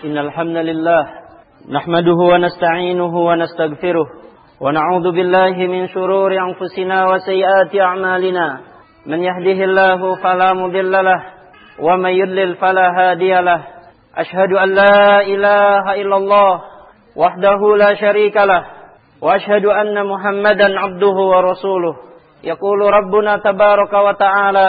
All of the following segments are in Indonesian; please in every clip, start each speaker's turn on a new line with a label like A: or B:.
A: إن الحمد لله نحمده ونستعينه ونستغفره ونعوذ بالله من شرور أنفسنا وسيئات أعمالنا من يهده الله فلا مضل له ومن يضلل فلا هادي له أشهد أن لا إله إلا الله وحده لا شريك له وأشهد أن محمدا عبده ورسوله يقول ربنا تبارك وتعالى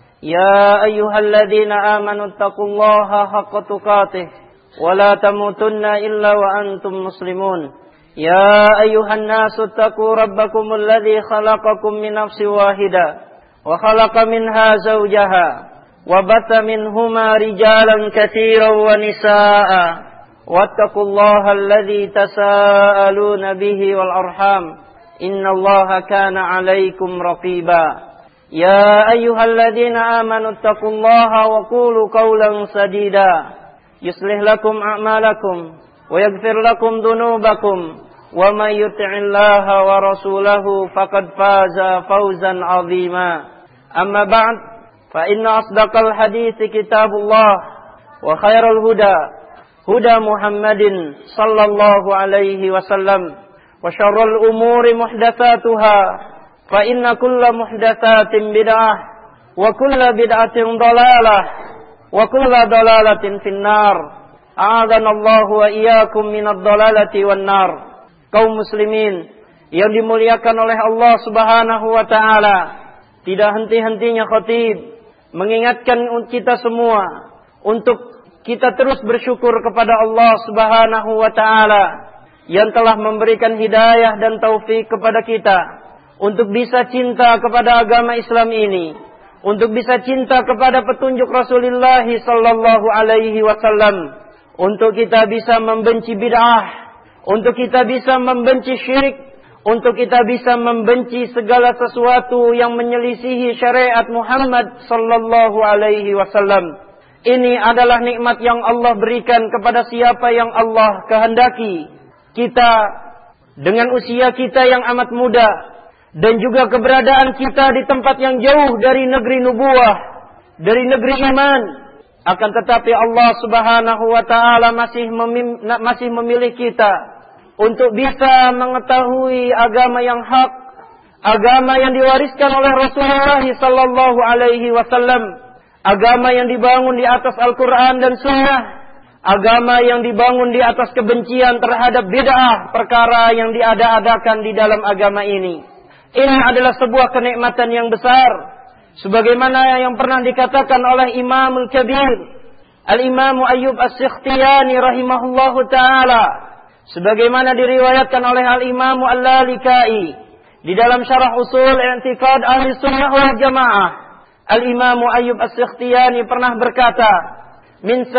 A: يا أيها الذين آمنوا اتقوا الله حق تقاته ولا تموتن إلا وأنتم مسلمون يا أيها الناس اتقوا ربكم الذي خلقكم من نفس واحدة وخلق منها زوجها وبث منهما رجالا كثيرا ونساء واتقوا الله الذي تساءلون به والأرحام إن الله كان عليكم رقيبا يا أيها الذين آمنوا اتقوا الله وقولوا قولا سديدا يصلح لكم أعمالكم ويغفر لكم ذنوبكم ومن يطع الله ورسوله فقد فاز فوزا عظيما أما بعد فإن أصدق الحديث كتاب الله وخير الهدى هدى محمد صلى الله عليه وسلم وشر الأمور محدثاتها فإن كل محدثات بدعة وكل بدعة ضلالة وكل ضلالة في النار أعاذنا الله وإياكم من الضلالة والنار. Kaum muslimin yang dimuliakan oleh Allah Subhanahu wa taala, tidak henti-hentinya khatib mengingatkan kita semua untuk kita terus bersyukur kepada Allah Subhanahu wa taala yang telah memberikan hidayah dan taufik kepada kita untuk bisa cinta kepada agama Islam ini, untuk bisa cinta kepada petunjuk Rasulullah sallallahu alaihi wasallam, untuk kita bisa membenci bid'ah, untuk kita bisa membenci syirik, untuk kita bisa membenci segala sesuatu yang menyelisihi syariat Muhammad sallallahu alaihi wasallam. Ini adalah nikmat yang Allah berikan kepada siapa yang Allah kehendaki. Kita dengan usia kita yang amat muda dan juga keberadaan kita di tempat yang jauh dari negeri nubuwah, dari negeri iman, akan tetapi Allah Subhanahu wa taala masih memilih kita untuk bisa mengetahui agama yang hak, agama yang diwariskan oleh Rasulullah sallallahu alaihi wasallam, agama yang dibangun di atas Al-Qur'an dan Sunnah, agama yang dibangun di atas kebencian terhadap bid'ah, perkara yang diada-adakan di dalam agama ini. Ini adalah sebuah kenikmatan yang besar, sebagaimana yang pernah dikatakan oleh Imamul Kabir Al-Imam Ayyub As-Sikhtiyani rahimahullahu ta'ala, sebagaimana diriwayatkan oleh Al-Imam Al-Lalikai di dalam syarah usul i'tiqad ahli sunnah wal jamaah. Al-Imam Ayyub As-Sikhtiyani pernah berkata, min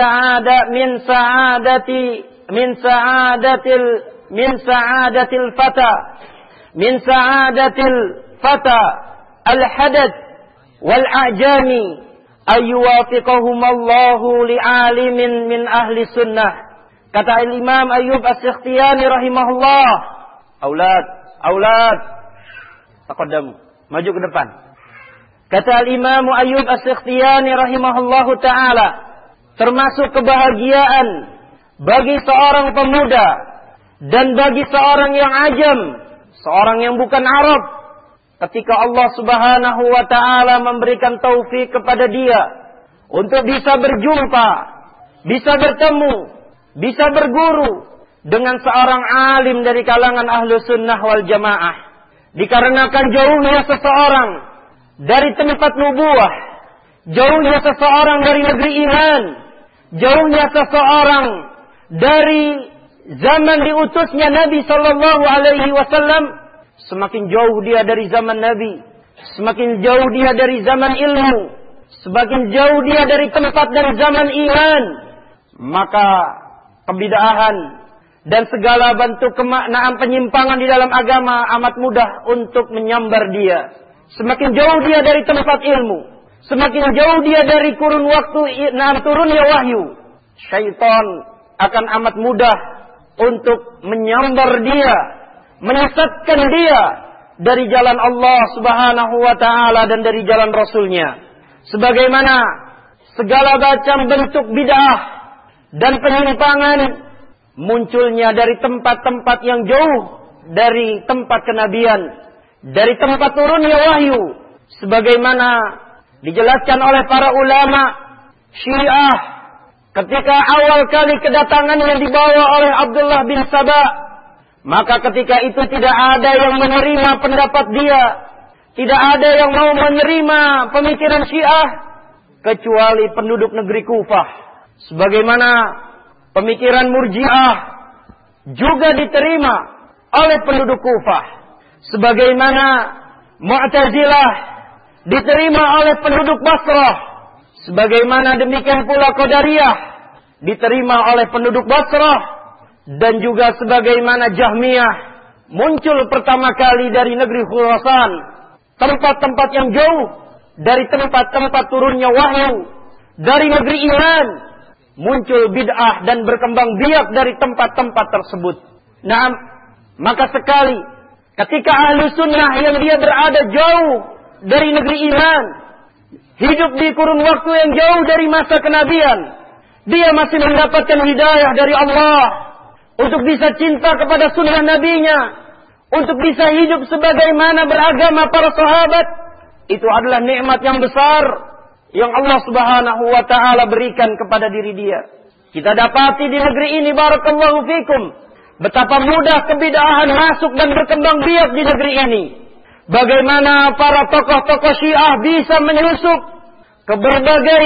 A: sa'adatil fata al-hadath wal a'jami ayyuwafiqahumallahu li'alimin min ahli sunnah. Kata Imam Ayyub As-Sikhtiyani rahimahullah, aulad taqaddamu, maju ke depan. Kata Imam Ayyub As-Sikhtiyani rahimahullahu ta'ala, termasuk kebahagiaan bagi seorang pemuda dan bagi seorang yang ajam, seorang yang bukan Arab, ketika Allah Subhanahu wa ta'ala memberikan taufik kepada dia untuk bisa berjumpa, bisa bertemu, bisa berguru dengan seorang alim dari kalangan ahlu sunnah wal jamaah. Dikarenakan jauhnya seseorang dari tempat nubuwah, jauhnya seseorang dari negeri iman, jauhnya seseorang dari zaman diutusnya Nabi sallallahu alaihi wasallam, semakin jauh dia dari zaman Nabi, semakin jauh dia dari zaman ilmu, semakin jauh dia dari tempat dan zaman iman, maka kebid'ahan dan segala bentuk kemaknaan penyimpangan di dalam agama amat mudah untuk menyambar dia. Semakin jauh dia dari tempat ilmu, semakin jauh dia dari kurun waktu turunnya wahyu, syaitan akan amat mudah untuk menyambar dia, menyesatkan dia dari jalan Allah Subhanahu wa ta'ala dan dari jalan Rasulnya. Sebagaimana segala macam bentuk bid'ah dan penyimpangan munculnya dari tempat-tempat yang jauh dari tempat kenabian, dari tempat turunnya wahyu, sebagaimana dijelaskan oleh para ulama Syiah ketika awal kali kedatangannya dibawa oleh Abdullah bin Saba. Maka ketika itu tidak ada yang menerima pendapat dia, tidak ada yang mau menerima pemikiran Syiah kecuali penduduk negeri Kufah. Sebagaimana pemikiran Murji'ah juga diterima oleh penduduk Kufah. Sebagaimana Mu'tazilah diterima oleh penduduk Basrah. Sebagaimana demikian pula Qadariyah diterima oleh penduduk Basrah. Dan juga sebagaimana Jahmiyah muncul pertama kali dari negeri Khurasan, tempat-tempat yang jauh dari tempat-tempat turunnya wahyu, dari negeri iman, muncul bid'ah dan berkembang biak dari tempat-tempat tersebut. Nah, maka sekali ketika ahlu sunnah yang dia berada jauh dari negeri iman, hidup di kurun waktu yang jauh dari masa kenabian, dia masih mendapatkan hidayah dari Allah untuk bisa cinta kepada sunnah nabinya, untuk bisa hidup sebagaimana beragama para sahabat. Itu adalah nikmat yang besar yang Allah Subhanahu wa ta'ala berikan kepada diri dia. Kita dapati di negeri ini, barakallahu fikum, betapa mudah kebid'ahan masuk dan berkembang biak di negeri ini. Bagaimana para tokoh-tokoh Syiah bisa menyusup ke berbagai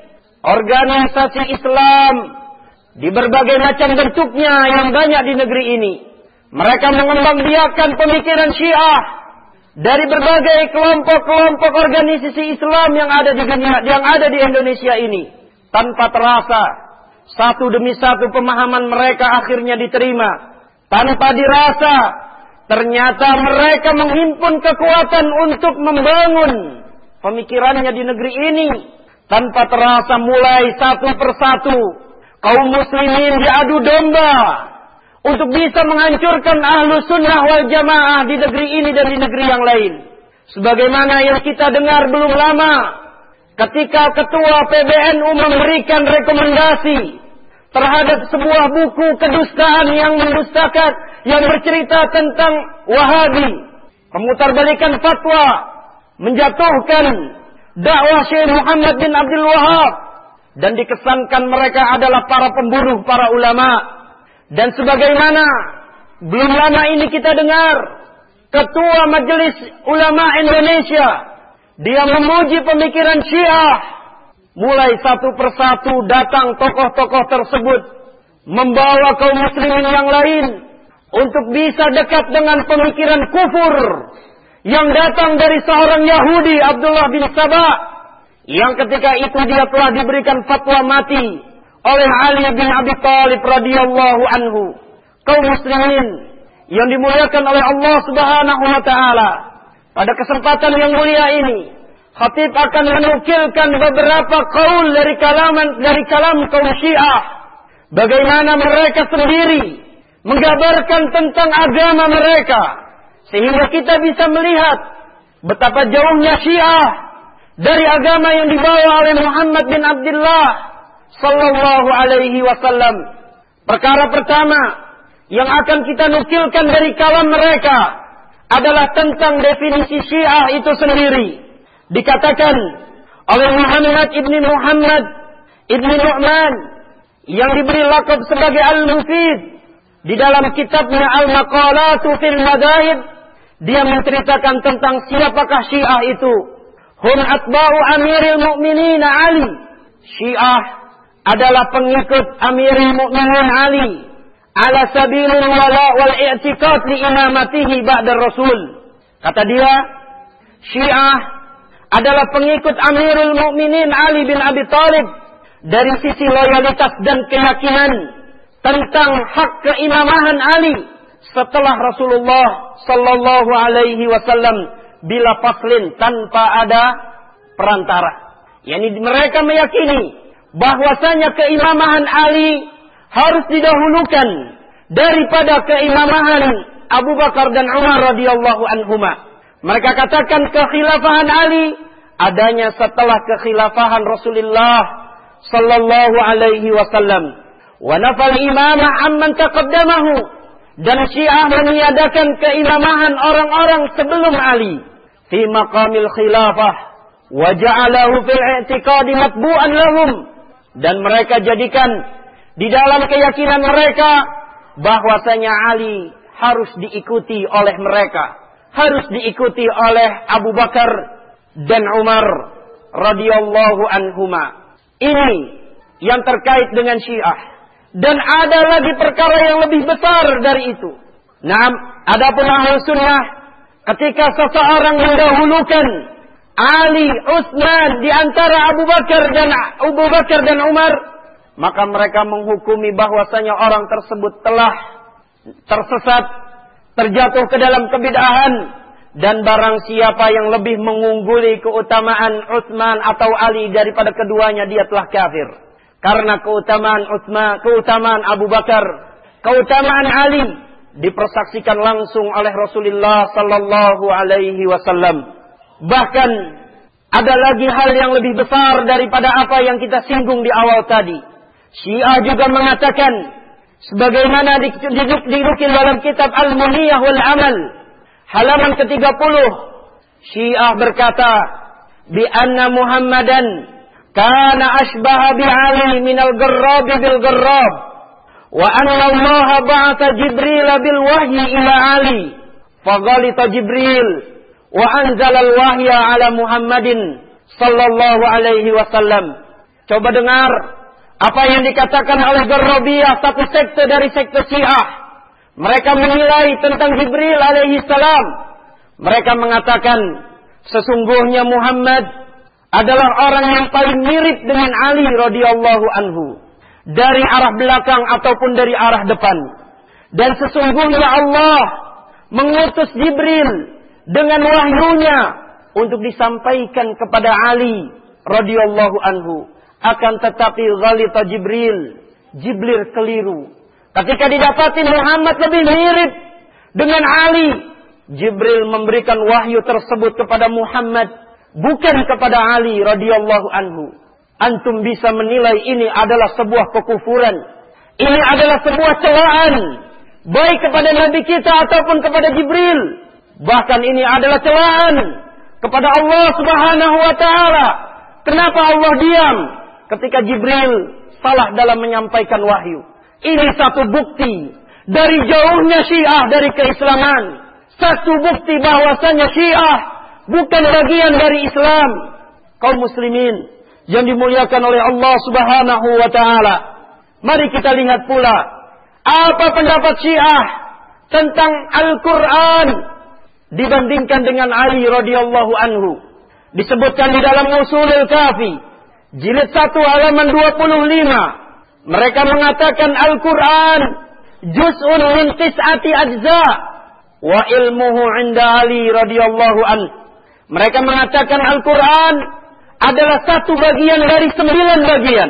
A: organisasi Islam di berbagai macam bentuknya yang banyak di negeri ini. Mereka mengembangbiakkan pemikiran Syiah dari berbagai kelompok-kelompok organisasi Islam yang ada di dunia, yang ada di Indonesia ini. Tanpa terasa, satu demi satu pemahaman mereka akhirnya diterima. Tanpa dirasa, ternyata mereka menghimpun kekuatan untuk membangun pemikirannya di negeri ini. Tanpa terasa mulai satu persatu kaum muslimin diadu domba untuk bisa menghancurkan ahlu sunnah wal jamaah di negeri ini dan di negeri yang lain. Sebagaimana yang kita dengar belum lama ketika ketua PBNU memberikan rekomendasi terhadap sebuah buku kedustaan yang mendustakan, yang bercerita tentang Wahabi, pemutarbalikan fatwa, menjatuhkan dakwah Syekh Muhammad bin Abdul Wahab, dan dikesankan mereka adalah para pembunuh para ulama. Dan sebagaimana belum lama ini kita dengar Ketua Majelis Ulama Indonesia, dia memuji pemikiran Syiah. Mulai satu persatu datang tokoh-tokoh tersebut membawa kaum muslimin yang lain untuk bisa dekat dengan pemikiran kufur yang datang dari seorang Yahudi, Abdullah bin Saba, yang ketika itu dia telah diberikan fatwa mati oleh Ali bin Abi Thalib radhiyallahu anhu. Kaum muslimin yang dimuliakan oleh Allah Subhanahu wa taala, pada kesempatan yang mulia ini khatib akan menukilkan beberapa qaul dari kalam kaum Syiah, bagaimana mereka sendiri menggambarkan tentang agama mereka, sehingga kita bisa melihat betapa jauhnya Syiah dari agama yang dibawa oleh Muhammad bin Abdullah sallallahu alaihi wasallam. Perkara pertama yang akan kita nukilkan dari kalam mereka adalah tentang definisi Syiah itu sendiri. Dikatakan oleh Muhammad ibni Nu'man yang diberi lakab sebagai Al-Mufid di dalam kitabnya Al-Maqalatu fil Madahib, dia menceritakan tentang siapakah Syiah itu. Hum atba'u Amiril Mu'minin Ali. Syiah adalah pengikut Amiril Mu'minin Ali ala sabilil wala wal i'tiqad li imamatihi ba'da Rasul. Kata dia, Syiah adalah pengikut Amirul Mu'minin Ali bin Abi Thalib dari sisi loyalitas dan keyakinan tentang hak keimamahan Ali setelah Rasulullah sallallahu alaihi wasallam bila faslin, tanpa ada perantara. Yani mereka meyakini bahwasanya keimamahan Ali harus didahulukan daripada keimamahan Abu Bakar dan Umar radhiyallahu anhuma. Mereka katakan kekhilafahan Ali adanya setelah kekhilafahan Rasulullah sallallahu alaihi wasallam. wa nafal imamah amman taqaddamahu, dan Syiah meniadakan keimamahan orang-orang sebelum Ali fi maqamil khilafah wa ja'alahu fil i'tiqadi matbu'an lahum, dan mereka jadikan di dalam keyakinan mereka bahwasanya Ali harus diikuti oleh mereka, harus diikuti oleh Abu Bakar dan Umar radhiyallahu anhuma. Ini yang terkait dengan Syiah. Dan ada lagi perkara yang lebih besar dari itu. Nah, adapun Ahlus Sunnah, ketika seseorang mendahulukan Ali, Utsman di antara Abu Bakar dan Umar, maka mereka menghukumi bahwasanya orang tersebut telah tersesat, terjatuh ke dalam kebid'ahan, dan barang siapa yang lebih mengungguli keutamaan Utsman atau Ali daripada keduanya, dia telah kafir. Karena keutamaan Abu Bakar, keutamaan Ali dipersaksikan langsung oleh Rasulullah sallallahu alaihi wasallam. Bahkan ada lagi hal yang lebih besar daripada apa yang kita singgung di awal tadi. Syiah juga mengatakan, sebagaimana dinukil dalam kitab Al-Muniyah wal Amal, halaman ke-30, Syiah berkata, bi anna Muhammadan kana ashbaha bi Ali minal garrab bil garrab, wa anna Allah ba'atha Jibril bil wahyi ila Ali faghalita Jibril wa anzala al wahya ala Muhammadin sallallahu alaihi wasallam. Coba dengar apa yang dikatakan oleh Garrabiyah, satu sekte dari sekte Syiah. Mereka menilai tentang Jibril alaihi salam. Mereka mengatakan sesungguhnya Muhammad adalah orang yang paling mirip dengan Ali radhiyallahu anhu, dari arah belakang ataupun dari arah depan. Dan sesungguhnya Allah mengutus Jibril dengan wahyunya untuk disampaikan kepada Ali radhiyallahu anhu. Akan tetapi ghalita Jibril keliru. Ketika didapati Muhammad lebih mirip dengan Ali, Jibril memberikan wahyu tersebut kepada Muhammad, bukan kepada Ali radhiyallahu anhu. Antum bisa menilai ini adalah sebuah kekufuran. Ini adalah sebuah celaan, baik kepada Nabi kita ataupun kepada Jibril. Bahkan ini adalah celaan kepada Allah subhanahu wa ta'ala. Kenapa Allah diam ketika Jibril salah dalam menyampaikan wahyu? Ini satu bukti dari jauhnya Syiah dari keislaman. Satu bukti bahwasanya Syiah bukan bagian dari Islam. Kaum muslimin yang dimuliakan oleh Allah subhanahu wa ta'ala, mari kita lihat pula apa pendapat Syiah tentang Al-Quran dibandingkan dengan Ali radhiyallahu anhu. Disebutkan di dalam Ushulul Kafi jilid 1 halaman 25. Mereka mengatakan Al-Quran juz'un min tis'ati ajza' wa ilmuhu 'inda Ali radhiyallahu anhu. Mereka mengatakan Al-Quran adalah satu bagian dari 9 bagian.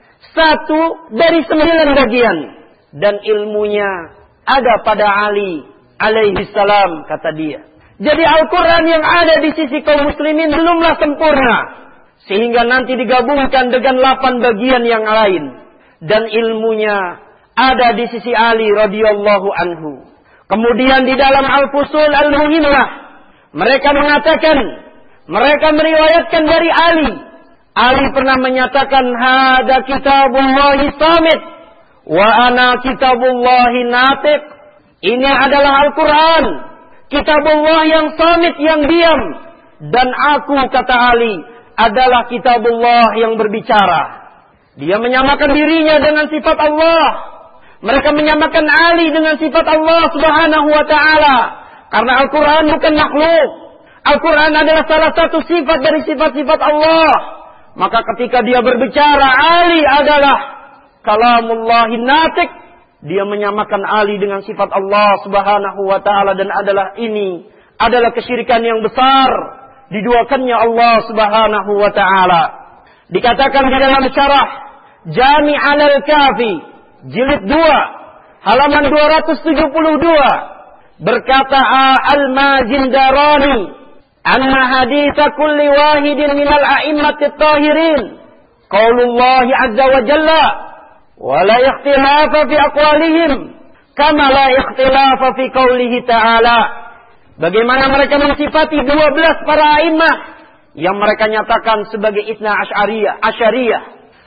A: Satu dari 9 bagian. Dan ilmunya ada pada Ali alaihi salam, kata dia. Jadi Al-Quran yang ada di sisi kaum muslimin belumlah sempurna. Sehingga nanti digabungkan dengan 8 bagian yang lain. Dan ilmunya ada di sisi Ali radhiyallahu anhu. Kemudian di dalam Al-Fusul Al-Muhimmah, mereka mengatakan, mereka meriwayatkan dari Ali. Ali pernah menyatakan, hada kitabullahi samit, wa ana kitabullahi natiq. Ini adalah Al-Quran, kitabullah yang samit, yang diam. Dan aku, kata Ali, adalah kitabullah yang berbicara. Dia menyamakan dirinya dengan sifat Allah. Mereka menyamakan Ali dengan sifat Allah subhanahu wa ta'ala. Karena Al-Quran bukan makhluk. Al-Quran adalah salah satu sifat dari sifat-sifat Allah. Maka ketika dia berbicara, Ali adalah kalamullahi natiq. Dia menyamakan Ali dengan sifat Allah subhanahu wa ta'ala. Dan ini adalah kesyirikan yang besar. Diduakannya Allah subhanahu wa ta'ala. Dikatakan di dalam syarah Jami' al-Kafi jilid 2 halaman 272, berkata Al-Mazindarani, anna haditha kulli wahidin minal a'immatit tahirin qaulullahi azza wa jalla wa la ikhtilafa fi aqwalihim kama la ikhtilafa fi qaulihi ta'ala. Bagaimana mereka mensifati 12 para a'immah yang mereka nyatakan sebagai Itsna Asyariyah,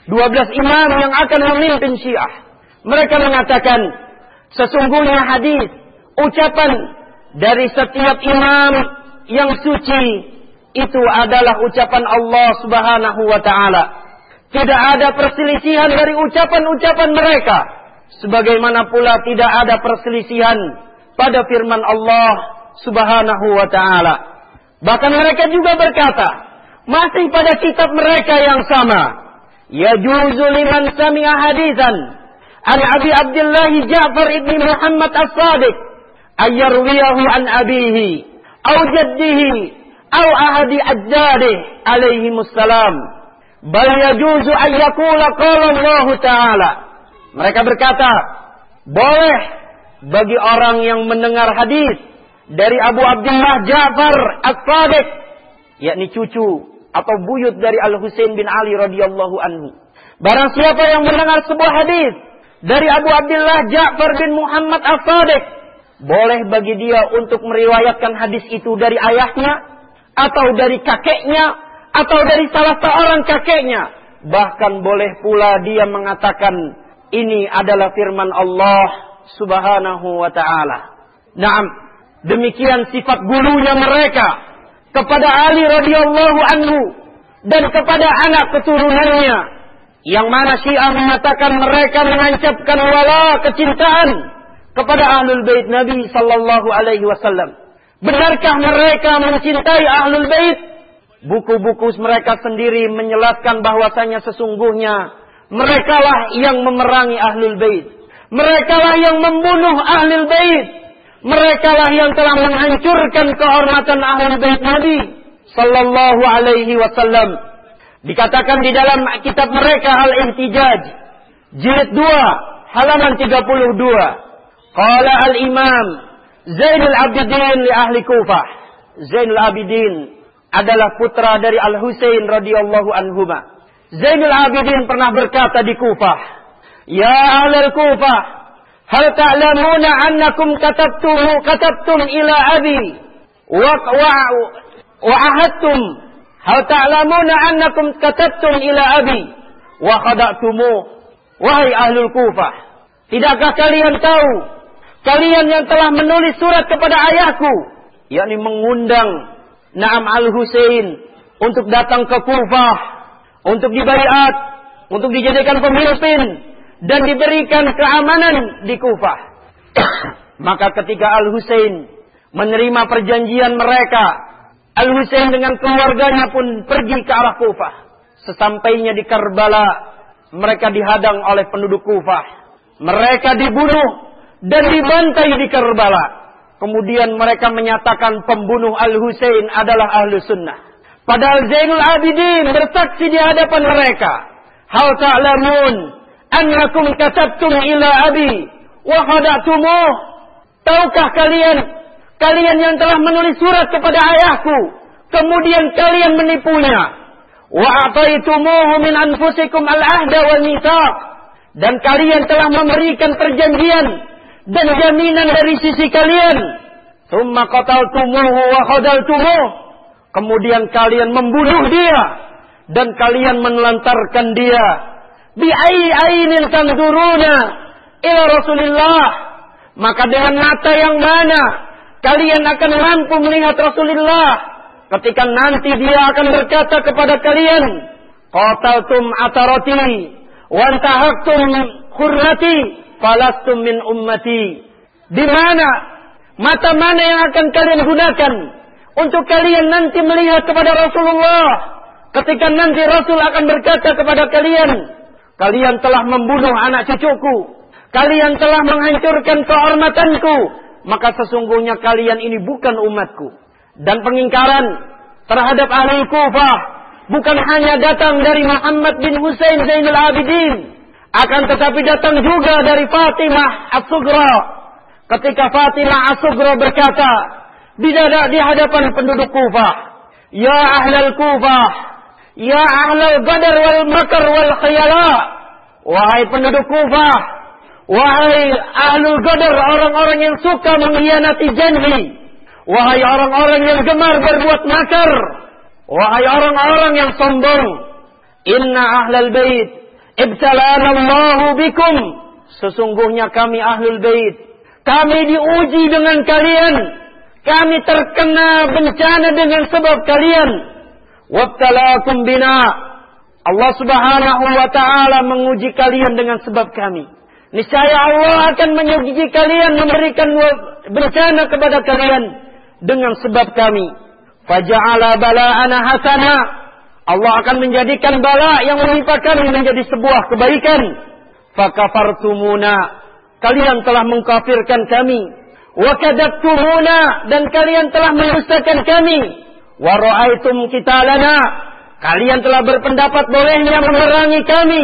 A: 12 imam yang akan memimpin Syiah. Mereka mengatakan sesungguhnya hadis, ucapan dari setiap imam yang suci itu adalah ucapan Allah Subhanahu wa ta'ala. Tidak ada perselisihan dari ucapan-ucapan mereka. Sebagaimana pula tidak ada perselisihan pada firman Allah Subhanahu wa ta'ala. Bahkan mereka juga berkata, masih pada kitab mereka yang sama, yajuzu liman sami'a hadisan an Abi Abdullah Ja'far ibn Muhammad as-Sadiq ayyarwiyahu an abihi aw jaddihi aw ahadi ajdadih alaihi musallam bal yajuzu an yaqula qala Allah ta'ala. Mereka berkata, boleh bagi orang yang mendengar hadis dari Abu Abdullah Ja'far as-Sadiq, yakni cucu atau buyut dari Al-Husain bin Ali radhiyallahu anhu. Barang siapa yang mendengar sebuah hadis dari Abu Abdullah Ja'far bin Muhammad as-Sadiq, boleh bagi dia untuk meriwayatkan hadis itu dari ayahnya, atau dari kakeknya, atau dari salah seorang kakeknya. Bahkan boleh pula dia mengatakan, ini adalah firman Allah Subhanahu wa ta'ala. Naam, demikian sifat gulunya mereka kepada Ali radhiyallahu anhu dan kepada anak keturunannya, yang mana Syiah mengatakan mereka menancapkan wala kecintaan kepada Ahlul Bait Nabi sallallahu alaihi wasallam. Benarkah mereka mencintai Ahlul Bait? Buku-buku mereka sendiri menjelaskan bahwasanya sesungguhnya merekalah yang memerangi Ahlul Bait. Merekalah yang membunuh Ahlul Bait. Merekalah yang telah menghancurkan kehormatan Ahlul Bait Nabi sallallahu alaihi wasallam. Dikatakan di dalam kitab mereka Al-Ihtijaj jilid 2 halaman 32, qala al-Imam Zainul Abidin li ahli Kufah. Zainul Abidin adalah putra dari Al-Husain radhiyallahu anhuma. Zainul Abidin pernah berkata di Kufah, ya ahlul Kufah, hal ta'lamuna annakum katabtum ila abi wa ahadtum. Hal ta'lamuna annakum katabtum ila abi wa khada'tumuh. Wahai ahlul Kufah, tidakkah kalian tahu, kalian yang telah menulis surat kepada ayahku, yakni mengundang Naam Al-Husain untuk datang ke Kufah, untuk dibaiat, untuk dijadikan pemimpin dan diberikan keamanan di Kufah. Maka ketika Al-Husain menerima perjanjian mereka, Al-Husain dengan keluarganya pun pergi ke arah Kufah. Sesampainya di Karbala, mereka dihadang oleh penduduk Kufah. Mereka dibunuh dan dibantai di Karbala. Kemudian mereka menyatakan pembunuh Al-Husain adalah Ahlus Sunnah. Padahal Zainul Abidin bersaksi di hadapan mereka, hal ta'lamun annakum katabtum ila abi wa khada'tumuh. Tahukah kalian yang telah menulis surat kepada ayahku, kemudian kalian menipunya. Wa a'taitumuhu min anfusikum al-ahda wal mitsaq, dan kalian telah memberikan perjanjian dan jaminan dari sisi kalian. Tsumma qataltumuhu wa khadaltumuh, kemudian kalian membunuh dia dan kalian menelantarkan dia. Bi ainin tanzuruna ila Rasulillah, maka dengan mata yang mana kalian akan mampu melihat Rasulullah ketika nanti dia akan berkata kepada kalian, qataltum atarati wa antahaktum khurrati falastum min ummati. Di mana, mata mana yang akan kalian gunakan untuk kalian nanti melihat kepada Rasulullah ketika nanti Rasul akan berkata kepada kalian, kalian telah membunuh anak cucuku, kalian telah menghancurkan kehormatanku, maka sesungguhnya kalian ini bukan umatku. Dan pengingkaran terhadap ahli Kufah bukan hanya datang dari Muhammad bin Husain Zainul Abidin, akan tetapi datang juga dari Fatimah As-Sughra. Ketika Fatimah As-Sughra berkata di hadapan penduduk Kufah, ya ahlal Kufah, ya ahlal gadar wal makar wal khayala, wahai penduduk Kufah, wahai ahlul qadar, orang-orang yang suka mengkhianati janji, wahai orang-orang yang gemar berbuat makar, wahai orang-orang yang sombong, inna ahlal bait ibtalana Allahu bikum, sesungguhnya kami ahlul bait, kami diuji dengan kalian, kami terkena bencana dengan sebab kalian, wabtalakum bina, Allah subhanahu wa ta'ala menguji kalian dengan sebab kami. Niscaya Allah akan menguji kalian, memberikan bencana kepada kalian dengan sebab kami. Faja'ala bala'ana hasana, Allah akan menjadikan bala yang menimpa kami menjadi sebuah kebaikan. Fakafartumuna, kalian telah mengkafirkan kami. Wa kadzabtumuna, dan kalian telah mendustakan kami. Wa ra'aitum qitalana, kalian telah berpendapat bolehnya memerangi kami.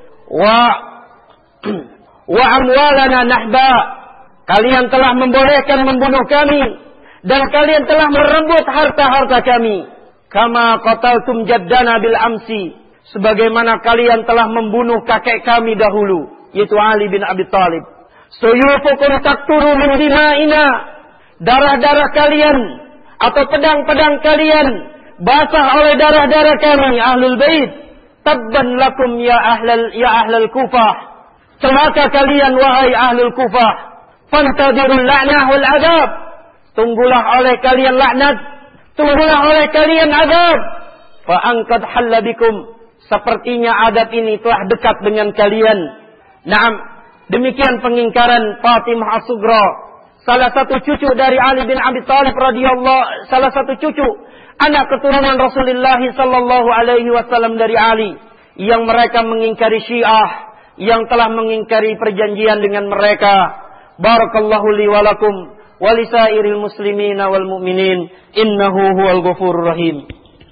A: Wa amwalana nahba, kalian telah membolehkan membunuh kami, dan kalian telah merebut harta-harta kami. Kama qataltum jaddana bil amsi, sebagaimana kalian telah membunuh kakek kami dahulu, yaitu Ali bin Abi Thalib. Suyufukum taqturu min dima'ina, darah-darah kalian atau pedang-pedang kalian basah oleh darah-darah kami ahlul bait. Tabban lakum ya ahlal Kufah, celaka kalian wahai ahlul Kufah. Fantadirul la'nah wal adab, tunggulah oleh kalian laknat, tunggulah oleh kalian azab. Fa angkad halla bikum, sepertinya adab ini telah dekat dengan kalian. Naam, demikian pengingkaran Fatimah As-Sughra, salah satu cucu dari Ali bin Abi Thalib radhiyallahu, salah satu cucu anak keturunan Rasulullah sallallahu alaihi wasallam dari Ali, yang mereka mengingkari Syiah, yang telah mengingkari perjanjian dengan mereka. Barakallahu li wa lakum wa lisairil muslimina wal mu'minin, innahu huwal ghafurur rahim.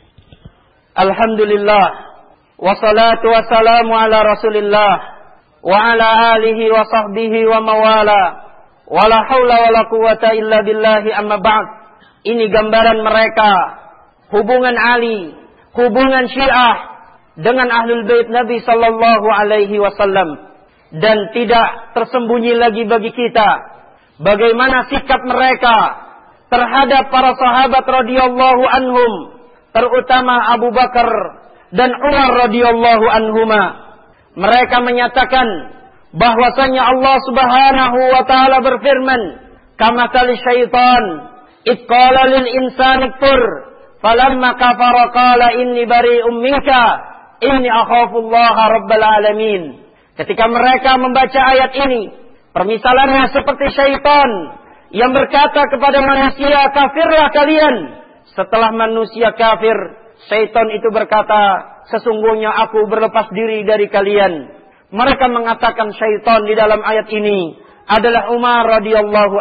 A: Alhamdulillah, wassalatu wassalamu ala Rasulillah wa ala alihi wa sahbihi wa mawala, wa la haula wa la quwata illa billahi, amma ba'd. Ini gambaran mereka, hubungan Ali, hubungan Syiah dengan ahlul bait Nabi sallallahu alaihi wasallam. Dan tidak tersembunyi lagi bagi kita bagaimana sikap mereka terhadap para sahabat radhiyallahu anhum, terutama Abu Bakar dan Umar radhiyallahu anhuma. Mereka menyatakan bahwasanya Allah Subhanahu wa taala berfirman, kamatsali syaitan id qala lil insani kfur falamma kafara qala inni bari'um minka inni akhafullaha rabbal alamin. Ketika mereka membaca ayat ini, permisalannya seperti syaitan yang berkata kepada manusia, kafirlah kalian. Setelah manusia kafir, syaitan itu berkata, sesungguhnya aku berlepas diri dari kalian. Mereka mengatakan syaitan di dalam ayat ini adalah Umar radhiyallahu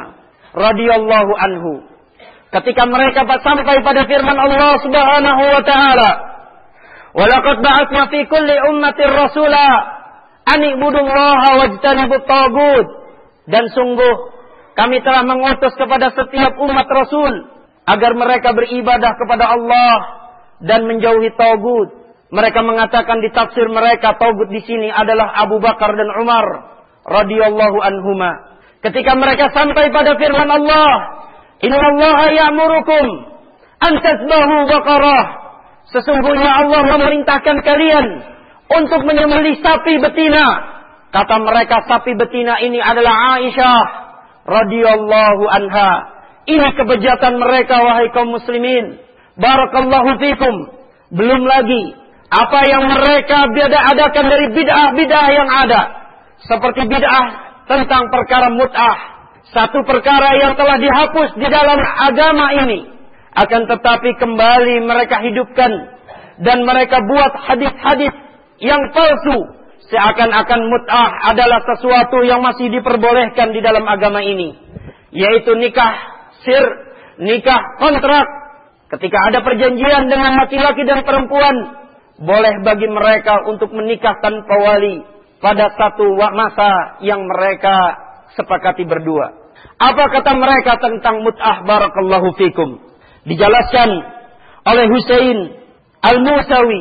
A: anhu. Ketika mereka sampai pada firman Allah Subhanahu wa taala, wa laqad ba'atsna fi kulli ummatin rasula ani'budullaha wajtanibut tagut, dan sungguh kami telah mengutus kepada setiap umat Rasul agar mereka beribadah kepada Allah dan menjauhi tagut. Mereka mengatakan di tafsir mereka, tagut di sini adalah Abu Bakar dan Umar radhiyallahu anhuma. Ketika mereka sampai pada firman Allah, innallaha ya'murukum an tasbahu baqarah, sesungguhnya Allah memerintahkan kalian untuk menyembelih sapi betina. Kata mereka sapi betina ini adalah Aisyah radhiyallahu anha. Ini kebejatan mereka wahai kaum muslimin. Barakallahu fikum. Belum lagi apa yang mereka adakan dari bid'ah-bid'ah yang ada. Seperti bid'ah tentang perkara mut'ah. Satu perkara yang telah dihapus di dalam agama ini. Akan tetapi kembali mereka hidupkan. Dan mereka buat hadis-hadis yang palsu, seakan-akan mut'ah adalah sesuatu yang masih diperbolehkan di dalam agama ini, yaitu nikah sir, nikah kontrak. Ketika ada perjanjian dengan laki-laki dan perempuan, boleh bagi mereka untuk menikah tanpa wali pada satu masa yang mereka sepakati berdua. Apa kata mereka tentang mut'ah? Barakallahu fikum. Dijelaskan oleh Husain Al-Musawi,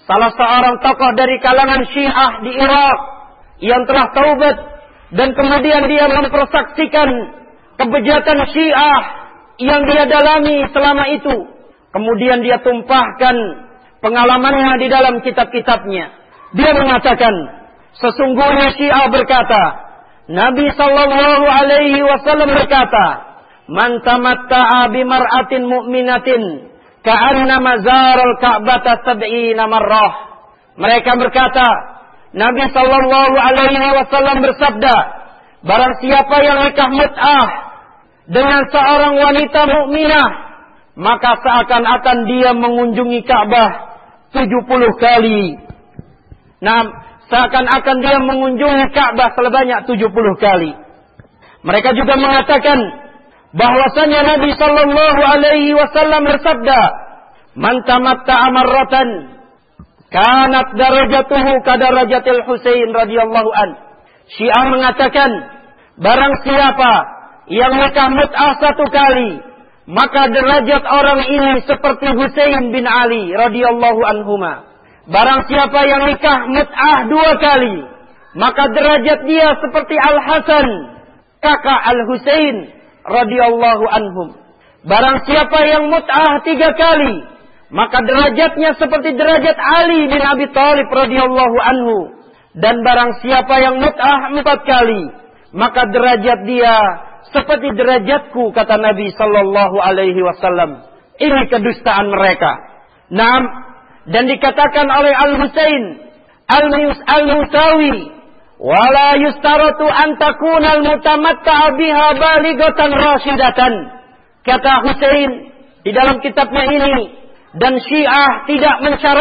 A: salah seorang tokoh dari kalangan Syiah di Irak yang telah taubat dan kemudian dia mempersaksikan kebejatan Syiah yang dia dalami selama itu. Kemudian dia tumpahkan pengalamannya di dalam kitab-kitabnya. Dia mengatakan, sesungguhnya Syiah berkata, Nabi sallallahu alaihi wasallam berkata, "Man tamatta'a bimar'atin mu'minatin ka'anna mazaral ka'bata sab'ina marrah." Mereka berkata, Nabi sallallahu alaihi wasallam bersabda, barang siapa yang nikah mut'ah dengan seorang wanita mukminah, maka seakan-akan dia mengunjungi Ka'bah 70 kali. Nah, seakan-akan dia mengunjungi Ka'bah sebanyak 70 kali. Mereka juga mengatakan bahwasanya Nabi sallallahu alaihi wasallam bersabda, "Man tamatta'a marratan kanat darajatuhu kadarajatil Husain radhiyallahu an." Syiah mengatakan, barang siapa yang nikah mut'ah satu kali, maka derajat orang ini seperti Husain bin Ali radhiyallahu anhuma. Barang siapa yang nikah mut'ah 2 kali, maka derajat dia seperti Al-Hasan, kakak Al-Husain radhiyallahu anhum. Barang siapa yang mut'ah 3 kali, maka derajatnya seperti derajat Ali bin Abi Thalib radhiyallahu anhu. Dan barang siapa yang mut'ah 4 kali, maka derajat dia seperti derajatku, kata Nabi sallallahu alaihi wasallam. Ini kedustaan mereka. Dan dikatakan oleh Al-Husain Al-Musawi, wala yustaratu an takuna al-mutamatta'a biha balighatan rasyidatan. Kata Husain di dalam kitabnya ini, dan Syiah tidak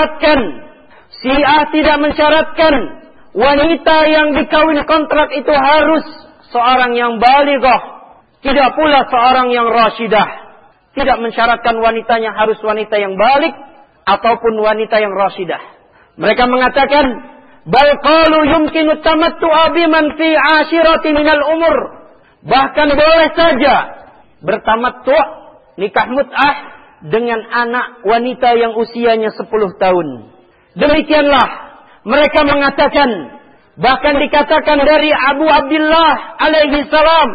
A: mensyaratkan wanita yang dikawin kontrak itu harus seorang yang balighah, tidak pula seorang yang rasyidah. Tidak mensyaratkan wanitanya harus wanita yang baligh ataupun wanita yang rasyidah. Mereka mengatakan, bal qalu yumkinu tamattu'a biman fi 'ashirati minal umur. Bahkan boleh saja bertamattu', nikah mut'ah dengan anak wanita yang usianya 10 tahun. Demikianlah mereka mengatakan, bahkan dikatakan dari Abu Abdullah alaihi salam,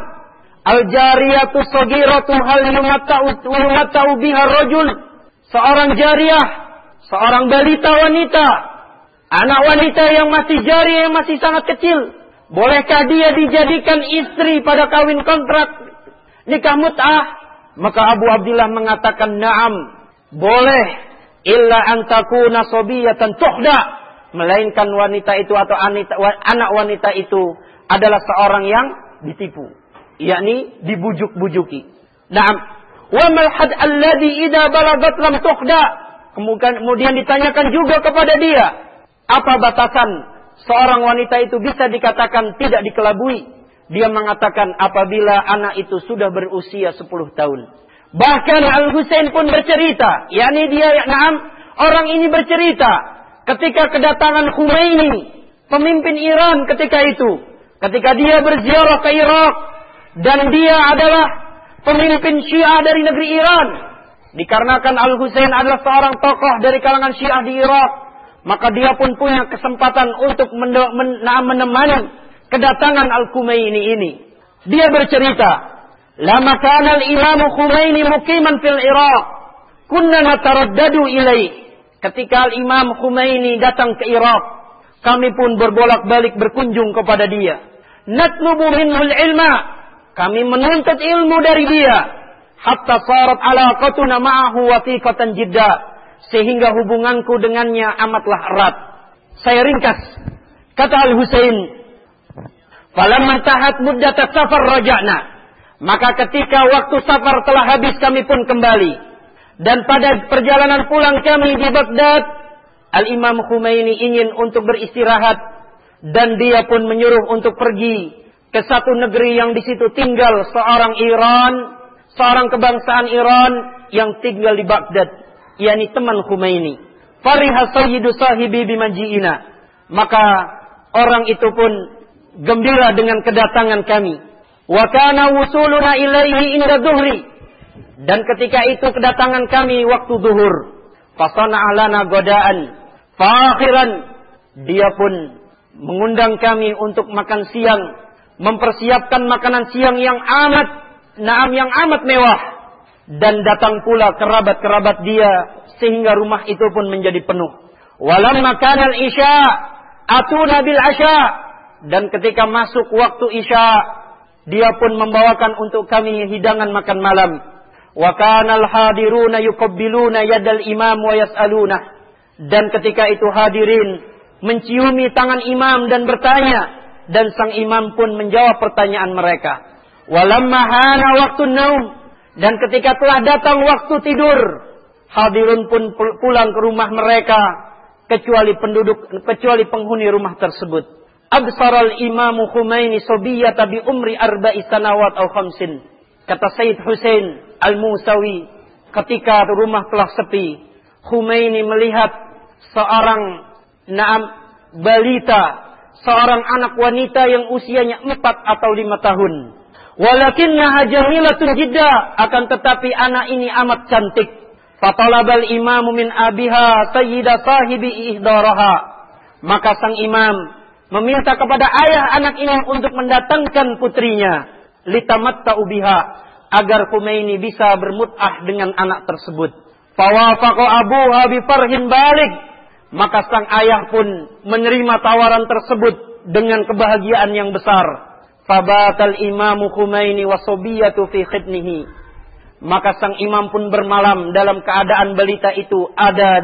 A: al-jariyatu saghiratu hal yumatta'u biha rajul. Seorang jariyah, seorang balita wanita, anak wanita yang masih jariyah, yang masih sangat kecil, bolehkah dia dijadikan istri pada kawin kontrak nikah mut'ah? Maka Abu Abdullah mengatakan, na'am, boleh, illa an takuna sabiyatan tuhda, melainkan wanita itu atau anak wanita itu adalah seorang yang ditipu, yakni dibujuk-bujuki. Na'am. Wa mal had alladhi idza balagat lam tuhda. Kemudian ditanyakan juga kepada dia, apa batasan seorang wanita itu bisa dikatakan tidak dikelabui? Dia mengatakan apabila anak itu sudah berusia 10 tahun. Bahkan Al-Husain pun bercerita, yakni orang ini bercerita ketika kedatangan Khomeini, pemimpin Iran ketika itu, ketika dia berziarah ke Irak, dan dia adalah pemimpin Syiah dari negeri Iran. Dikarenakan Al-Husain adalah seorang tokoh dari kalangan Syiah di Irak, maka dia pun punya kesempatan untuk menemani kedatangan Al-Khomeini ini. Dia bercerita, lama kana al-Imam Khomeini muqiman fil Iraq, kunna nataraddadu ilaih. Ketika Al-Imam Khomeini datang ke Irak, kami pun berbolak-balik berkunjung kepada dia. Natlubu minhul ilma, kami menuntut ilmu dari dia. Hatta sarat alaqatuna ma'ahu wathiqatan jidda, sehingga hubunganku dengannya amatlah erat. Saya ringkas, kata Al-Husain, falamma tahat muddat safar raja'na, maka ketika waktu safar telah habis kami pun kembali. Dan pada perjalanan pulang kami di Baghdad, Al-Imam Khomeini ingin untuk beristirahat, dan dia pun menyuruh untuk pergi ke satu negeri yang di situ tinggal seorang kebangsaan Iran yang tinggal di Baghdad, yakni teman Khomeini. Fariha sayyidu sahibi bimaji'ina, maka orang itu pun gembira dengan kedatangan kami. Wa kana wusuluna ilaihi inda dhuhri, dan ketika itu kedatangan kami waktu zuhur. Fasana'a lana godaan fakhiran, dia pun mengundang kami untuk makan siang, mempersiapkan makanan siang yang amat mewah, dan datang pula kerabat-kerabat dia sehingga rumah itu pun menjadi penuh. Walamma kana al-isya atuna bil asya, dan ketika masuk waktu isya, dia pun membawakan untuk kami hidangan makan malam. Wa kana al-hadiruna yuqabbiluna yadal imam wa yas'aluna, dan ketika itu hadirin menciumi tangan imam dan bertanya, dan sang imam pun menjawab pertanyaan mereka. Walamma hana waktun naum, dan ketika telah datang waktu tidur, hadirun pun pulang ke rumah mereka, kecuali penghuni rumah tersebut. Absaral imamu Khumaini sobiyata bi umri 4 sanawat aw 5. Kata Sayyid Husain Al-Musawi, ketika rumah telah sepi, Khumaini melihat seorang balita, seorang anak wanita yang usianya 4 atau 5 tahun. Walakinnaha jamilatun jidda, akan tetapi anak ini amat cantik. Fatalabal imamu min abiha sayyida sahibi ihdaraha. Maka sang imam meminta kepada ayah anak ini untuk mendatangkan putrinya, litamatta'u biha, agar Khumaini bisa bermut'ah dengan anak tersebut. Fawafaqa abuha bi farhin balik. Maka sang ayah pun menerima tawaran tersebut dengan kebahagiaan yang besar. Fabatal imamu Khumaini wasobiyatu fi khidnihi. Maka sang imam pun bermalam dalam keadaan balita itu ada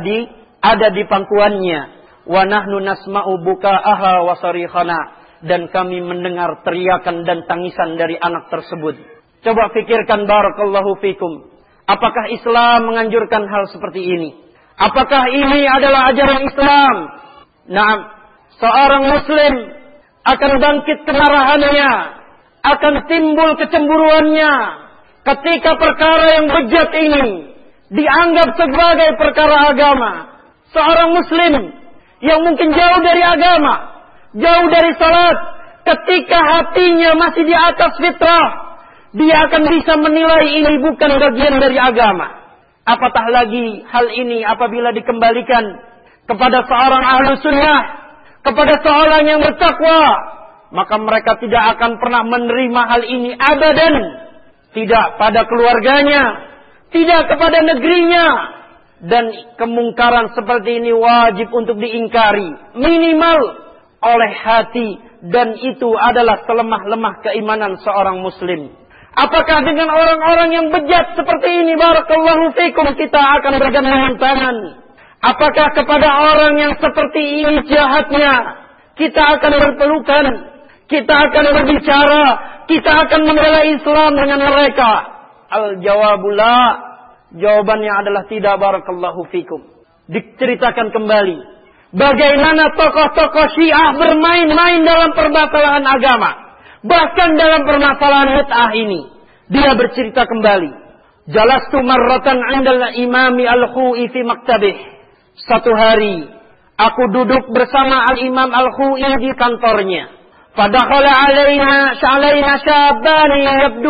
A: di pangkuannya. Wa nahnu nasma'u buka'aha wa sarikhana, dan kami mendengar teriakan dan tangisan dari anak tersebut. Coba fikirkan barakallahu fikum. Apakah Islam menganjurkan hal seperti ini? Apakah ini adalah ajaran Islam? Naam, seorang muslim akan bangkit kemarahannya, akan timbul kecemburuannya ketika perkara yang bejat ini dianggap sebagai perkara agama. Seorang muslim yang mungkin jauh dari agama, jauh dari salat, ketika hatinya masih di atas fitrah, dia akan bisa menilai ini bukan bagian dari agama. Apatah lagi hal ini apabila dikembalikan kepada seorang ahlu sunnah, kepada seorang yang bertakwa, maka mereka tidak akan pernah menerima hal ini abadan. Tidak pada keluarganya, tidak kepada negerinya. Dan kemungkaran seperti ini wajib untuk diingkari, minimal oleh hati, dan itu adalah selemah-lemah keimanan seorang muslim. Apakah dengan orang-orang yang bejat seperti ini, barakallahu fikum, kita akan bergandengan tangan? Apakah kepada orang yang seperti ini jahatnya kita akan berpelukan, kita akan berbicara, kita akan membela Islam dengan mereka? Al-jawabu la. Jawabannya adalah tidak, barakallahu fikum. Diceritakan kembali bagaimana tokoh-tokoh Syiah bermain-main dalam permasalahan agama. Bahkan dalam permasalahan mut'ah ini, dia bercerita kembali. Jalastu marratan 'indal imami al-Khu'i fi maktabih. Satu hari aku duduk bersama al-Imam al-Khu'i di kantornya. Fadakhala alaina syabani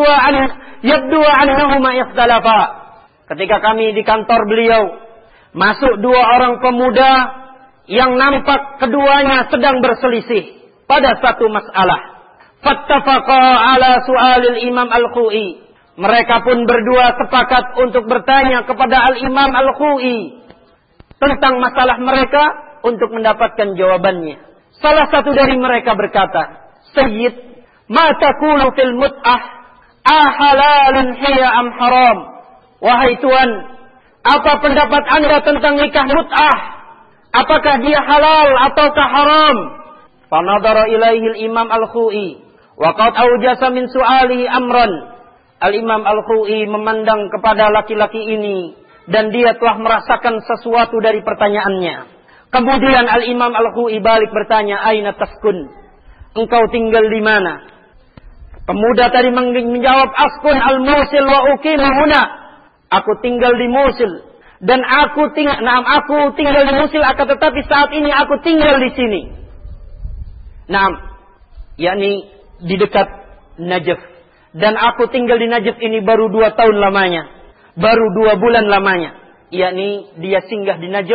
A: yabdu annahuma ikhtalafa. Ketika kami di kantor beliau, masuk 2 orang pemuda yang nampak keduanya sedang berselisih pada satu masalah. Fattafaqa ala su'alil Imam Al-Khu'i. Mereka pun berdua sepakat untuk bertanya kepada Al-Imam Al-Khu'i tentang masalah mereka untuk mendapatkan jawabannya. Salah satu dari mereka berkata, Sayyid, ma taqulu fil mut'ah, ahalalun hiya am haram? Wahai Tuan, apa pendapat Anda tentang nikah mut'ah? Apakah dia halal ataukah haram? Fanadara ilaihi al-Imam Al-Khu'i wa qad awjasa min su'alihi amran. Al-Imam Al-Khu'i memandang kepada laki-laki ini dan dia telah merasakan sesuatu dari pertanyaannya. Kemudian Al-Imam Al-Khu'i balik bertanya, aina taskun? Engkau tinggal di mana? Pemuda tadi menjawab, askun al-Musil wa uqimu huna. Aku tinggal di Musil dan aku tinggal di Musil, akan tetapi saat ini aku tinggal di sini. Naam, yakni di dekat Najaf. Dan aku tinggal di Najaf ini baru 2 tahun lamanya, baru 2 bulan lamanya. Yakni dia singgah di Najaf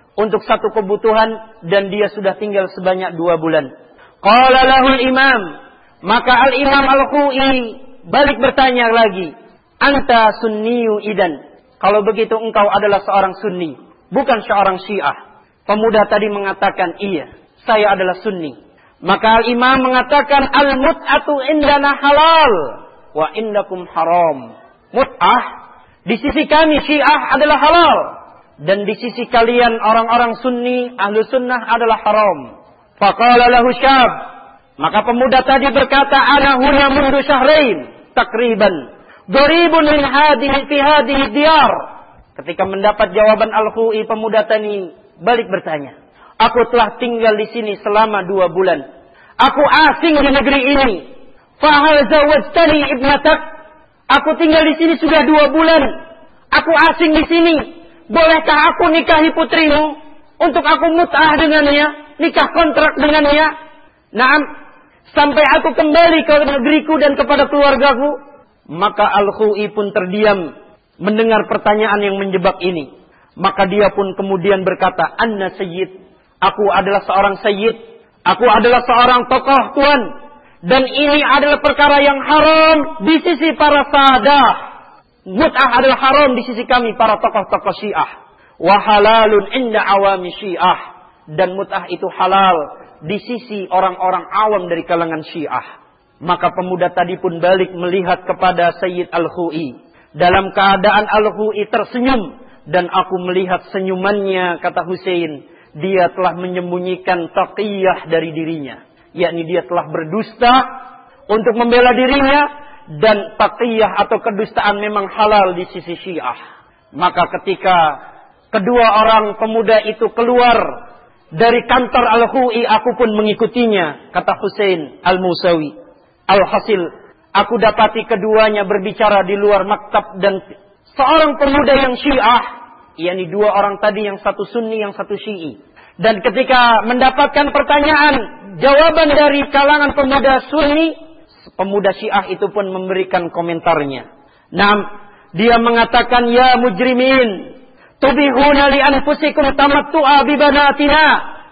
A: untuk satu kebutuhan dan dia sudah tinggal sebanyak 2 bulan. Qala lahul imam, maka al-imam al-Khu'i balik bertanya lagi, anta sunniyu idan. Kalau begitu engkau adalah seorang sunni, bukan seorang syiah. Pemuda tadi mengatakan, iya, saya adalah sunni. Maka al-imam mengatakan, al-mut'atu indana halal, wa indakum haram. Mut'ah di sisi kami syiah adalah halal, dan di sisi kalian orang-orang sunni, ahlu sunnah adalah haram. Faqala lahu syab, maka pemuda tadi berkata, ana huna mundu syahrain takriban doribun min hadihi fi hadihi diyar. Ketika mendapat jawaban al-Khu'i, pemuda tadi balik bertanya, aku telah tinggal di sini selama 2 bulan. Aku asing di negeri ini. Fahal zawajtani ibnatak? Aku tinggal di sini sudah 2 bulan. Aku asing di sini. Bolehkah aku nikahi putrimu untuk aku mut'ah dengannya, nikah kontrak dengannya? Naam, sampai aku kembali ke negeriku dan kepada keluargaku. Maka al-Khu'i pun terdiam mendengar pertanyaan yang menjebak ini. Maka dia pun kemudian berkata, anna sayyid, aku adalah seorang sayyid, aku adalah seorang tokoh tuan, dan ini adalah perkara yang haram di sisi para sahadah. Mut'ah adalah haram di sisi kami para tokoh-tokoh syiah. Wa halalun inda awami syiah, dan mut'ah itu halal di sisi orang-orang awam dari kalangan syiah. Maka pemuda tadi pun balik melihat kepada Sayyid al-Khu'i. Dalam keadaan al-Khu'i tersenyum, dan aku melihat senyumannya, kata Husain, dia telah menyembunyikan taqiyah dari dirinya. Yakni dia telah berdusta untuk membela dirinya, dan taqiyah atau kedustaan memang halal di sisi syiah. Maka ketika kedua orang pemuda itu keluar dari kantor al-Khu'i, aku pun mengikutinya, kata Husain al-Musawi. Alhasil, aku dapati keduanya berbicara di luar maktab, dan seorang pemuda yang syiah, yakni 2 orang tadi, yang satu sunni, yang satu syi'i. Dan ketika mendapatkan pertanyaan, jawaban dari kalangan pemuda sunni, pemuda syiah itu pun memberikan komentarnya. Nah, dia mengatakan, ya mujrimin, tubihuna li anfusikum tamattu'a bi banatina,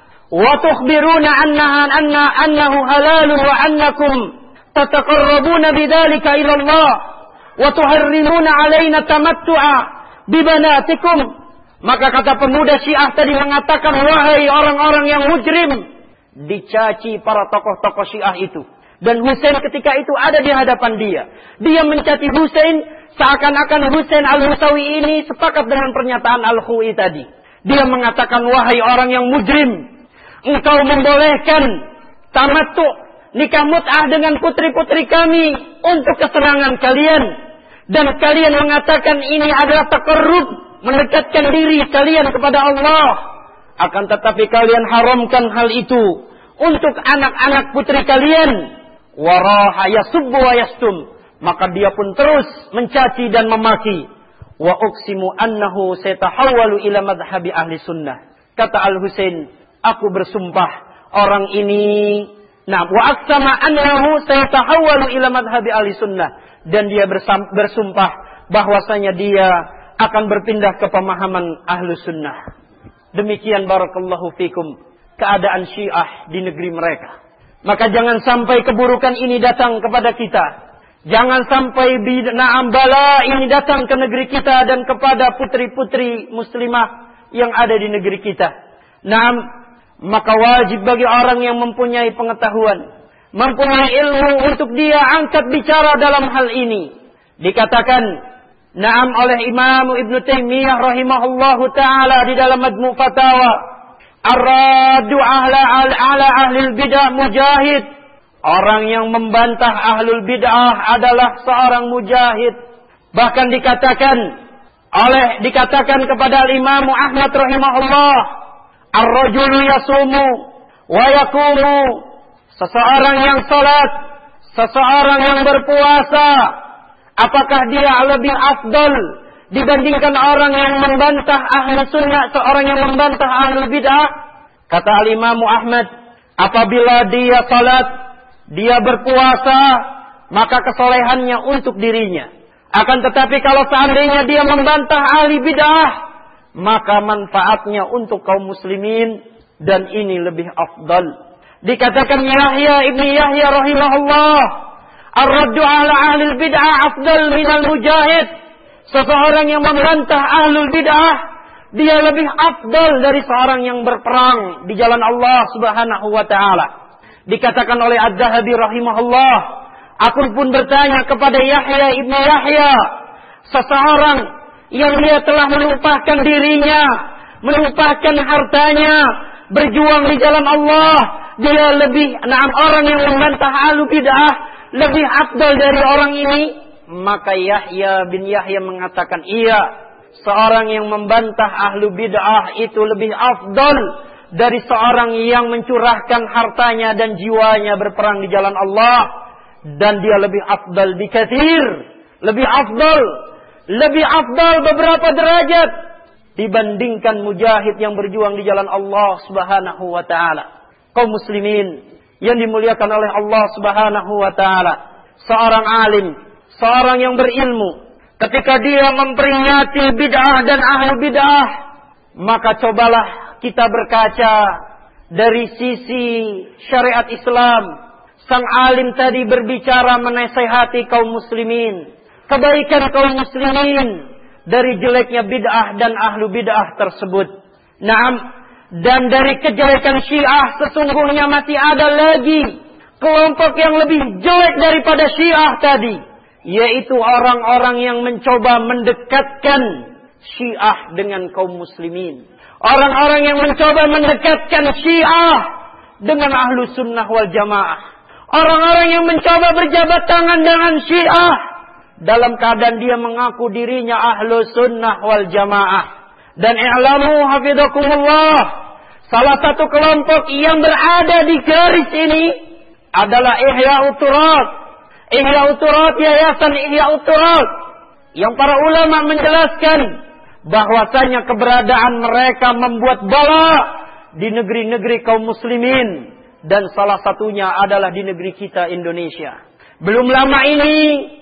A: wa tukhbiruna annahu halalun wa annakum tataqarrabuna bidzalika ila Allah, wa tuharrimuna alaina tamattu'a bibanatikum. Maka kata pemuda syiah tadi mengatakan, wahai orang-orang yang mujrim. Dicaci para tokoh-tokoh syiah itu. Dan Husain ketika itu ada di hadapan dia. Dia mencaci Husain seakan-akan Husain al-Musawi ini sepakat dengan pernyataan al-Khu'i tadi. Dia mengatakan, wahai orang yang mujrim, engkau membolehkan tamattu', nikah mut'ah dengan putri-putri kami untuk kesenangan kalian. Dan kalian mengatakan ini adalah taqarrub, mendekatkan diri kalian kepada Allah. Akan tetapi kalian haramkan hal itu untuk anak-anak putri kalian. Waraha yasubbu wa yastum. Maka dia pun terus mencaci dan memaki. Wa uqsimu annahu saytahawwalu ila madhhabi ahli sunnah. Kata Al-Husain, aku bersumpah orang ini, wa aqsama annahu saytahawwalu ila madhhabi ahli sunnah. Dan dia bersumpah bahwasanya dia akan berpindah ke pemahaman ahlu sunnah. Demikian barakallahu fikum keadaan syiah di negeri mereka. Maka jangan sampai keburukan ini datang kepada kita. Jangan sampai bid'ah bala ini datang ke negeri kita dan kepada putri-putri muslimah yang ada di negeri kita. Maka wajib bagi orang yang mempunyai pengetahuan, mempunyai ilmu untuk dia angkat bicara dalam hal ini. Dikatakan oleh Imam Ibn Taimiyah rahimahullahu ta'ala di dalam Majmu' Fatawa, ar-raddu ala ahlil bid'ah mujahid. Orang yang membantah ahlul bid'ah adalah seorang mujahid. Bahkan dikatakan kepada Imam Ahmad rahimahullah, ar-rajulu yasumu wa yaqumu. Seseorang yang salat, seseorang yang berpuasa, apakah dia lebih afdal dibandingkan orang yang membantah ahli sunnah, seorang yang membantah ahli bid'ah? Kata Al-Imam Ahmad, apabila dia salat, dia berpuasa, maka kesolehannya untuk dirinya. Akan tetapi kalau seandainya dia membantah ahli bid'ah, maka manfaatnya untuk kaum muslimin dan ini lebih afdal. Dikatakan Yahya ibn Yahya rahimahullah, ar-raddu ala ahlil bid'ah afdal minal mujahid. Seseorang yang membantah ahlul bid'ah, dia lebih afdal dari seorang yang berperang di jalan Allah Subhanahu wa taala. Dikatakan oleh Ad-Dhahabi rahimahullah, aku pun bertanya kepada Yahya ibn Yahya, seseorang yang dia telah melupakan dirinya, melupakan hartanya, berjuang di jalan Allah, dia lebih orang yang membantah ahlu bid'ah lebih afdal dari orang ini. Maka Yahya bin Yahya mengatakan, iya, seorang yang membantah ahlu bid'ah itu lebih afdal dari seorang yang mencurahkan hartanya dan jiwanya berperang di jalan Allah, dan dia lebih afdal bikatsir, lebih afdal beberapa derajat dibandingkan mujahid yang berjuang di jalan Allah Subhanahu wa taala. Kaum muslimin yang dimuliakan oleh Allah Subhanahu wa taala, seorang alim, seorang yang berilmu, ketika dia memperingati bid'ah dan ahli bid'ah, maka cobalah kita berkaca dari sisi syariat Islam. Sang alim tadi berbicara menasihati kaum muslimin, kebaikan kaum muslimin dari jeleknya bid'ah dan ahlu bid'ah tersebut. Naam, dan dari kejelekan Syiah sesungguhnya masih ada lagi kelompok yang lebih jelek daripada Syiah tadi, yaitu orang-orang yang mencoba mendekatkan Syiah dengan kaum muslimin. Orang-orang yang mencoba mendekatkan Syiah dengan ahlu sunnah wal jamaah. Orang-orang yang mencoba berjabat tangan dengan Syiah dalam keadaan dia mengaku dirinya ahlu sunnah wal jamaah. Dan i'lamu hafizakumullah, salah satu kelompok yang berada di garis ini adalah Ihya'ut Turat. Ihya'ut Turat, Yayasan Ihya'ut Turat, yang para ulama menjelaskan bahwasanya keberadaan mereka membuat bala di negeri-negeri kaum muslimin, dan salah satunya adalah di negeri kita Indonesia. Belum lama ini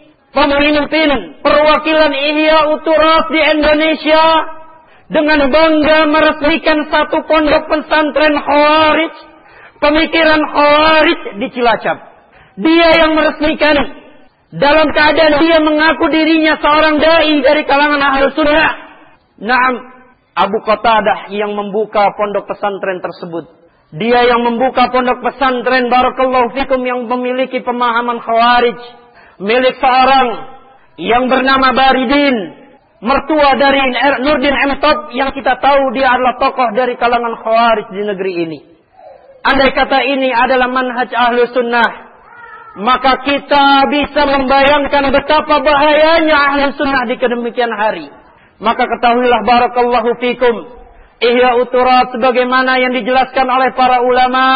A: pemimpin perwakilan Ihya'ut Turat di Indonesia dengan bangga meresmikan satu pondok pesantren Khawarij, pemikiran Khawarij di Cilacap. Dia yang meresmikan, dalam keadaan dia mengaku dirinya seorang dai dari kalangan Ahlus Sunnah. Naam, Abu Qatadah yang membuka pondok pesantren tersebut. Dia yang membuka pondok pesantren barakallahu fikum yang memiliki pemahaman Khawarij, milik seorang yang bernama Baridin, mertua dari Nurdin M. Top, yang kita tahu dia adalah tokoh dari kalangan Khawarij di negeri ini. Andai kata ini adalah manhaj Ahlus Sunnah, maka kita bisa membayangkan betapa bahayanya Ahlus Sunnah di kedemikian hari. Maka ketahuilah barakallahu fikum, Ihya'ut Turat sebagaimana yang dijelaskan oleh para ulama,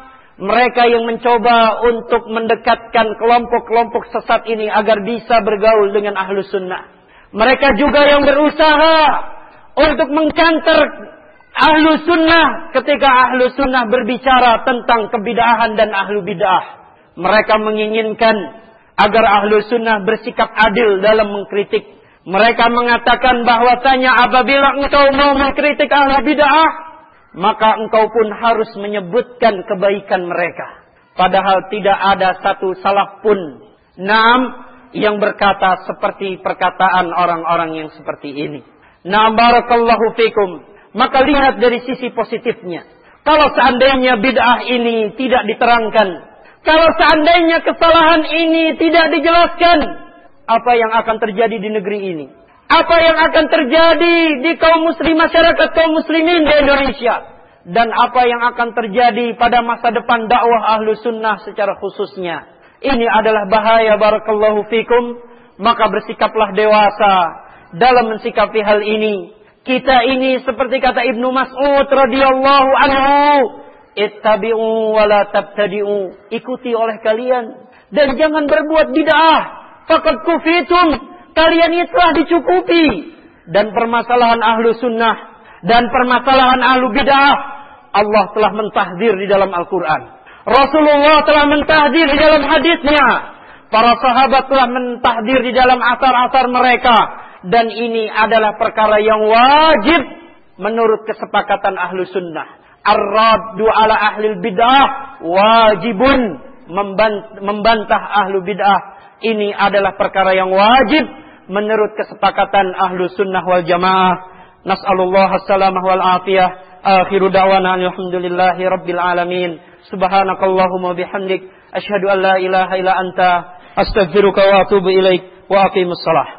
A: mereka yang mencoba untuk mendekatkan kelompok-kelompok sesat ini agar bisa bergaul dengan Ahlus Sunnah. Mereka juga yang berusaha untuk mengkanter Ahlus Sunnah ketika Ahlus Sunnah berbicara tentang kebid'ahan dan ahlu bid'ah. Mereka menginginkan agar Ahlus Sunnah bersikap adil dalam mengkritik. Mereka mengatakan bahwasanya apabila engkau mau mengkritik ahlu bid'ah, maka engkau pun harus menyebutkan kebaikan mereka. Padahal tidak ada satu salaf pun, naam, yang berkata seperti perkataan orang-orang yang seperti ini. Naam barakallahu fikum. Maka lihat dari sisi positifnya. Kalau seandainya bid'ah ini tidak diterangkan, kalau seandainya kesalahan ini tidak dijelaskan, apa yang akan terjadi di negeri ini? Apa yang akan terjadi di kaum muslim, masyarakat kaum muslimin di Indonesia? Dan apa yang akan terjadi pada masa depan dakwah ahlu sunnah secara khususnya? Ini adalah bahaya barakallahu fikum. Maka bersikaplah dewasa dalam mensikapi hal ini. Kita ini seperti kata Ibnu Mas'ud radhiyallahu anhu, ittabi'u wa la tabtadi'u. Ikuti oleh kalian dan jangan berbuat bid'ah. Faqad kufitum, kalian ini telah dicukupi. Dan permasalahan ahlu sunnah dan permasalahan ahlu bid'ah, Allah telah mentahdir di dalam Al-Quran. Rasulullah telah mentahdir di dalam hadisnya. Para sahabat telah mentahdir di dalam asar-asar mereka. Dan ini adalah perkara yang wajib menurut kesepakatan ahlu sunnah. Ar-raddu ala ahlil bid'ah wajibun, membantah ahlu bid'ah. Ini adalah perkara yang wajib menurut kesepakatan ahlu sunnah wal jamaah. Nas'alullah as-salamah wal afiyah. Akhiru da'wana alhamdulillahi rabbil alamin. Subhanakallahumma bihamdik. Asyhadu an la ilaha illa anta. Astaghfiruka wa atubu ilaik. Wa aqimus salah.